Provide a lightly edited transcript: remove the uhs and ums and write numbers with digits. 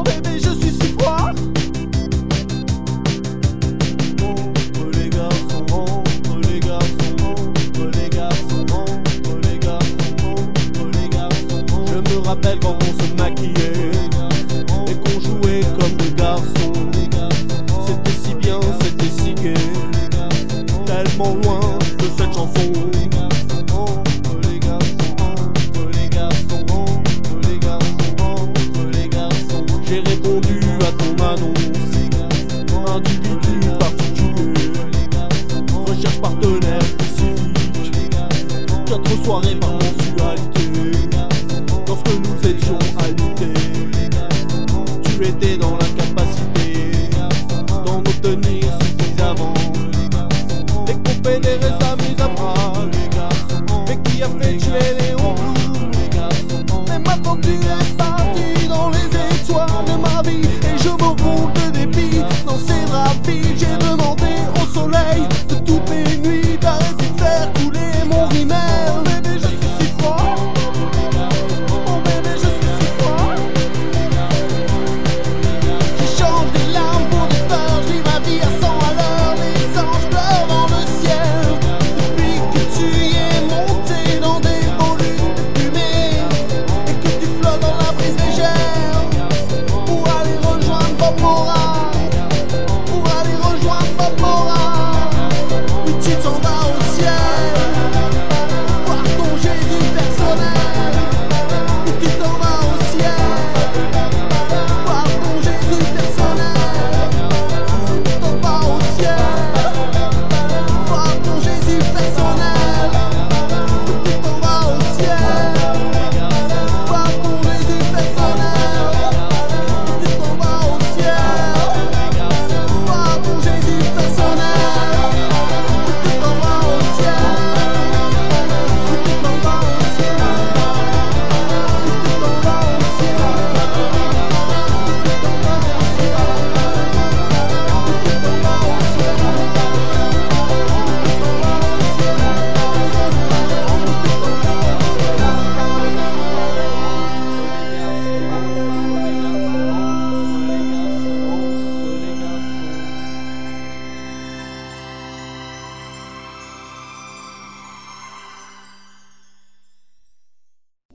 Oh bébé, je suis si froid. Entre les garçons, entre les garçons, entre les garçons, entre les garçons, entre les garçons. Je me rappelle quand on se maquillait et qu'on jouait comme des garçons. C'était si bien, c'était si gai, tellement loin de cette chanson. J'ai répondu à ton annonce, individu particulier, recherche partenaire spécifique, 4 soirées par mensualité. Lorsque nous étions alités, tu étais dans l'incapacité d'en obtenir suffisamment et qu'on fédérait sa mise à bras. Mais qui a fait tuer les hauts blues? Mais maintenant tu